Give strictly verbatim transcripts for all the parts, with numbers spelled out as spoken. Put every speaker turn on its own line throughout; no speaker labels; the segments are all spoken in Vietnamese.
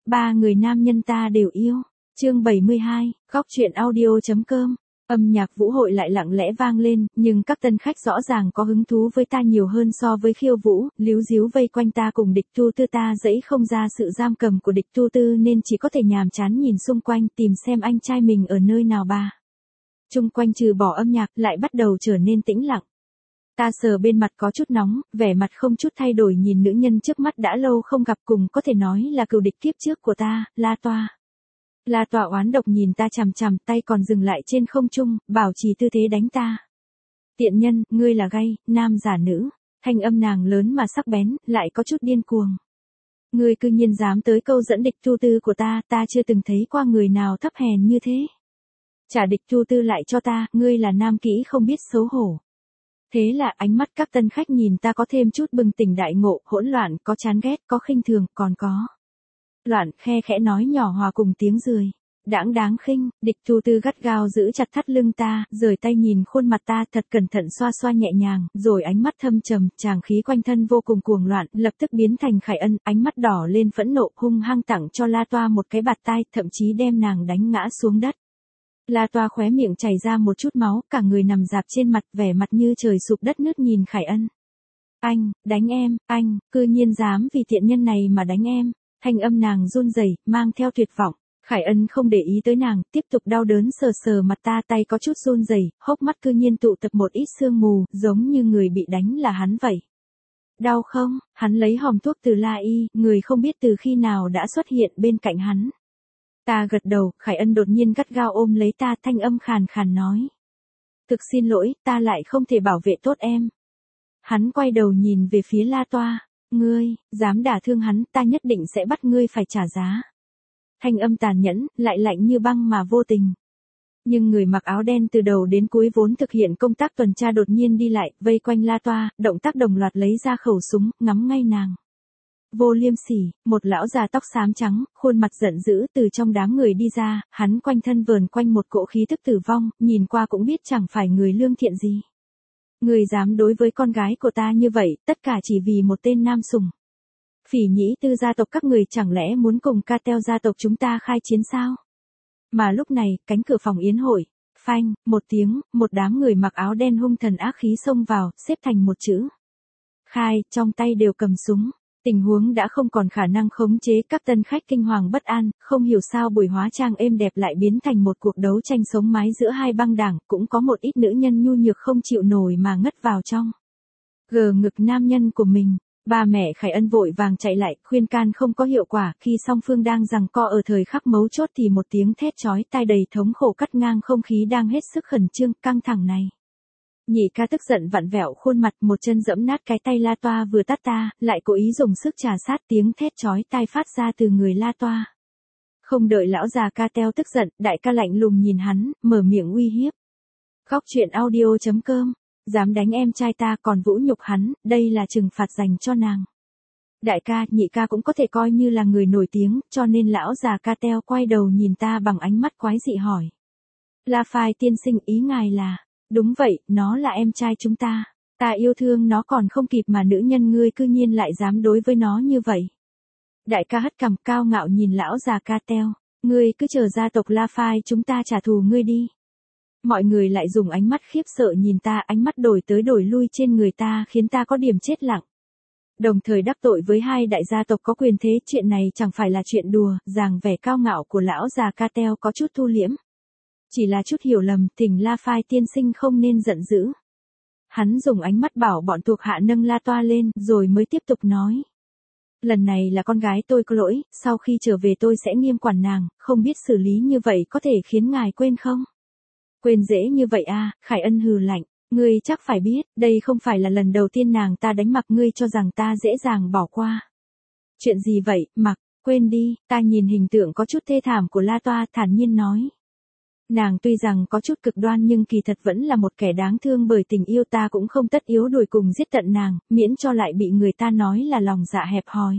ba người nam nhân ta đều yêu. Chương bảy mươi hai, góc truyện audio.com. Âm nhạc vũ hội lại lặng lẽ vang lên, nhưng các tân khách rõ ràng có hứng thú với ta nhiều hơn so với khiêu vũ, líu díu vây quanh ta cùng địch tu tư. Ta dẫy không ra sự giam cầm của địch tu tư nên chỉ có thể nhàm chán nhìn xung quanh tìm xem anh trai mình ở nơi nào ba. Chung quanh trừ bỏ âm nhạc lại bắt đầu trở nên tĩnh lặng. Ta sờ bên mặt có chút nóng, vẻ mặt không chút thay đổi nhìn nữ nhân trước mắt đã lâu không gặp, cùng có thể nói là cừu địch kiếp trước của ta, La Toa. La Toa oán độc nhìn ta chằm chằm, tay còn dừng lại trên không trung, bảo trì tư thế đánh ta. Tiện nhân, ngươi là gay, nam giả nữ. Thanh âm nàng lớn mà sắc bén, lại có chút điên cuồng. Ngươi cư nhiên dám tới câu dẫn địch tu tư của ta, ta chưa từng thấy qua người nào thấp hèn như thế. Trả địch tu tư lại cho ta, ngươi là nam kỹ không biết xấu hổ. Thế là ánh mắt các tân khách nhìn ta có thêm chút bừng tỉnh đại ngộ, hỗn loạn, có chán ghét, có khinh thường, còn có loạn, khe khẽ nói nhỏ hòa cùng tiếng rười. Đãng đáng khinh, địch tu tư gắt gao giữ chặt thắt lưng ta, rời tay nhìn khuôn mặt ta thật cẩn thận xoa xoa nhẹ nhàng, rồi ánh mắt thâm trầm, tràng khí quanh thân vô cùng cuồng loạn, lập tức biến thành Khải Ân, ánh mắt đỏ lên phẫn nộ, hung hăng tặng cho La Toa một cái bạt tai, thậm chí đem nàng đánh ngã xuống đất. La Toa khóe miệng chảy ra một chút máu, cả người nằm dạp trên mặt, vẻ mặt như trời sụp đất nứt nhìn Khải Ân. Anh, đánh em, anh, cư nhiên dám vì tiện nhân này mà đánh em. Thanh âm nàng run rẩy, mang theo tuyệt vọng. Khải Ân không để ý tới nàng, tiếp tục đau đớn sờ sờ mặt ta, tay có chút run rẩy, hốc mắt cư nhiên tụ tập một ít sương mù, giống như người bị đánh là hắn vậy. Đau không? Hắn lấy hòm thuốc từ La Y, người không biết từ khi nào đã xuất hiện bên cạnh hắn. Ta gật đầu, Khải Ân đột nhiên gắt gao ôm lấy ta, thanh âm khàn khàn nói. Thực xin lỗi, ta lại không thể bảo vệ tốt em. Hắn quay đầu nhìn về phía La Toa. Ngươi, dám đả thương hắn, ta nhất định sẽ bắt ngươi phải trả giá. Thanh âm tàn nhẫn, lại lạnh như băng mà vô tình. Nhưng người mặc áo đen từ đầu đến cuối vốn thực hiện công tác tuần tra đột nhiên đi lại, vây quanh La Toa, động tác đồng loạt lấy ra khẩu súng, ngắm ngay nàng. Vô liêm sỉ, một lão già tóc xám trắng, khuôn mặt giận dữ từ trong đám người đi ra, hắn quanh thân vờn quanh một cỗ khí tức tử vong, nhìn qua cũng biết chẳng phải người lương thiện gì. Người dám đối với con gái của ta như vậy, tất cả chỉ vì một tên nam sủng. Phỉ Nhĩ Tư gia tộc các người chẳng lẽ muốn cùng Cartel gia tộc chúng ta khai chiến sao? Mà lúc này, cánh cửa phòng yến hội, phanh, một tiếng, một đám người mặc áo đen hung thần ác khí xông vào, xếp thành một chữ. Khai, trong tay đều cầm súng. Tình huống đã không còn khả năng khống chế, các tân khách kinh hoàng bất an, không hiểu sao buổi hóa trang êm đẹp lại biến thành một cuộc đấu tranh sống mái giữa hai băng đảng, cũng có một ít nữ nhân nhu nhược không chịu nổi mà ngất vào trong gờ ngực nam nhân của mình. Ba mẹ Khải Ân vội vàng chạy lại, khuyên can không có hiệu quả, khi song phương đang giằng co ở thời khắc mấu chốt thì một tiếng thét chói tai đầy thống khổ cắt ngang không khí đang hết sức khẩn trương, căng thẳng này. Nhị ca tức giận vặn vẹo khuôn mặt, một chân giẫm nát cái tay La Toa vừa tát ta, lại cố ý dùng sức trà sát, tiếng thét chói tai phát ra từ người La Toa. Không đợi lão già Cartel tức giận, đại ca lạnh lùng nhìn hắn, mở miệng uy hiếp. Góc truyện audio.com, dám đánh em trai ta còn vũ nhục hắn, đây là trừng phạt dành cho nàng. Đại ca, nhị ca cũng có thể coi như là người nổi tiếng, cho nên lão già Cartel quay đầu nhìn ta bằng ánh mắt quái dị hỏi. La Phai tiên sinh, ý ngài là... Đúng vậy, nó là em trai chúng ta. Ta yêu thương nó còn không kịp mà nữ nhân ngươi cư nhiên lại dám đối với nó như vậy. Đại ca hất cằm cao ngạo nhìn lão già Cartel. Ngươi cứ chờ gia tộc La Phai chúng ta trả thù ngươi đi. Mọi người lại dùng ánh mắt khiếp sợ nhìn ta, ánh mắt đổi tới đổi lui trên người ta khiến ta có điểm chết lặng. Đồng thời đắc tội với hai đại gia tộc có quyền thế, chuyện này chẳng phải là chuyện đùa, dáng vẻ cao ngạo của lão già Cartel có chút thu liễm. Chỉ là chút hiểu lầm, thỉnh La Phai tiên sinh không nên giận dữ. Hắn dùng ánh mắt bảo bọn thuộc hạ nâng La Toa lên, rồi mới tiếp tục nói. Lần này là con gái tôi có lỗi, sau khi trở về tôi sẽ nghiêm quản nàng, không biết xử lý như vậy có thể khiến ngài quên không? Quên dễ như vậy à, Khải Ân hừ lạnh, ngươi chắc phải biết, đây không phải là lần đầu tiên nàng ta đánh mặc ngươi cho rằng ta dễ dàng bỏ qua. Chuyện gì vậy, mặc, quên đi, ta nhìn hình tượng có chút thê thảm của La Toa thản nhiên nói. Nàng tuy rằng có chút cực đoan nhưng kỳ thật vẫn là một kẻ đáng thương, bởi tình yêu ta cũng không tất yếu đuổi cùng giết tận nàng, miễn cho lại bị người ta nói là lòng dạ hẹp hòi.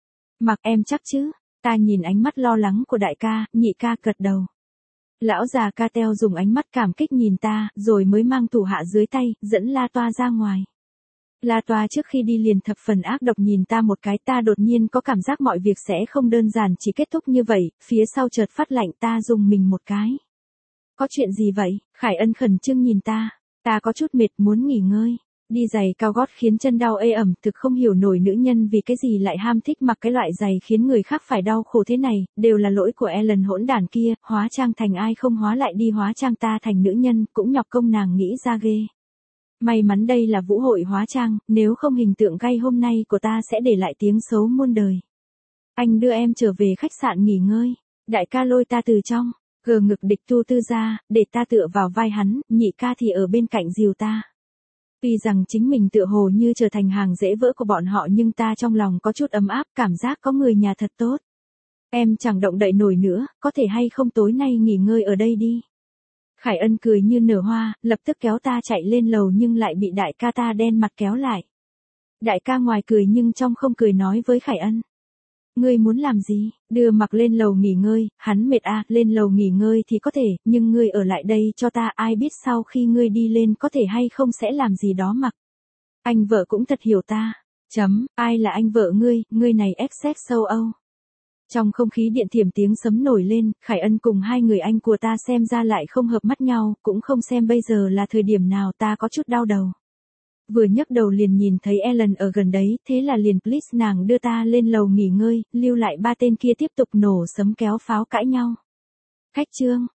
Mặc em chắc chứ? Ta nhìn ánh mắt lo lắng của đại ca, nhị ca gật đầu. Lão già Cartel dùng ánh mắt cảm kích nhìn ta, rồi mới mang thủ hạ dưới tay, dẫn La Toa ra ngoài. La Toa trước khi đi liền thập phần ác độc nhìn ta một cái, ta đột nhiên có cảm giác mọi việc sẽ không đơn giản chỉ kết thúc như vậy, phía sau chợt phát lạnh, ta dùng mình một cái. Có chuyện gì vậy? Khải Ân khẩn trương nhìn ta, ta có chút mệt muốn nghỉ ngơi. Đi giày cao gót khiến chân đau ê ẩm, thực không hiểu nổi nữ nhân vì cái gì lại ham thích mặc cái loại giày khiến người khác phải đau khổ thế này, đều là lỗi của Ellen hỗn đản kia, hóa trang thành ai không hóa lại đi hóa trang ta thành nữ nhân, cũng nhọc công nàng nghĩ ra ghê. May mắn đây là vũ hội hóa trang, nếu không hình tượng gay hôm nay của ta sẽ để lại tiếng xấu muôn đời. Anh đưa em trở về khách sạn nghỉ ngơi, đại ca lôi ta từ trong, gờ ngực địch tu tư ra, để ta tựa vào vai hắn, nhị ca thì ở bên cạnh dìu ta. Tuy rằng chính mình tựa hồ như trở thành hàng dễ vỡ của bọn họ nhưng ta trong lòng có chút ấm áp, cảm giác có người nhà thật tốt. Em chẳng động đậy nổi nữa, có thể hay không tối nay nghỉ ngơi ở đây đi. Khải Ân cười như nở hoa, lập tức kéo ta chạy lên lầu nhưng lại bị đại ca ta đen mặt kéo lại. Đại ca ngoài cười nhưng trong không cười nói với Khải Ân. Ngươi muốn làm gì? Đưa mặc lên lầu nghỉ ngơi, hắn mệt à, lên lầu nghỉ ngơi thì có thể, nhưng ngươi ở lại đây cho ta, ai biết sau khi ngươi đi lên có thể hay không sẽ làm gì đó mặc. Anh vợ cũng thật hiểu ta. Chấm, ai là anh vợ ngươi, ngươi này ép xét châu Âu. Trong không khí điện thiểm tiếng sấm nổi lên, Khải Ân cùng hai người anh của ta xem ra lại không hợp mắt nhau, cũng không xem bây giờ là thời điểm nào, ta có chút đau đầu. Vừa nhấc đầu liền nhìn thấy Ellen ở gần đấy, thế là liền please nàng đưa ta lên lầu nghỉ ngơi, lưu lại ba tên kia tiếp tục nổ sấm kéo pháo cãi nhau. Khách trương,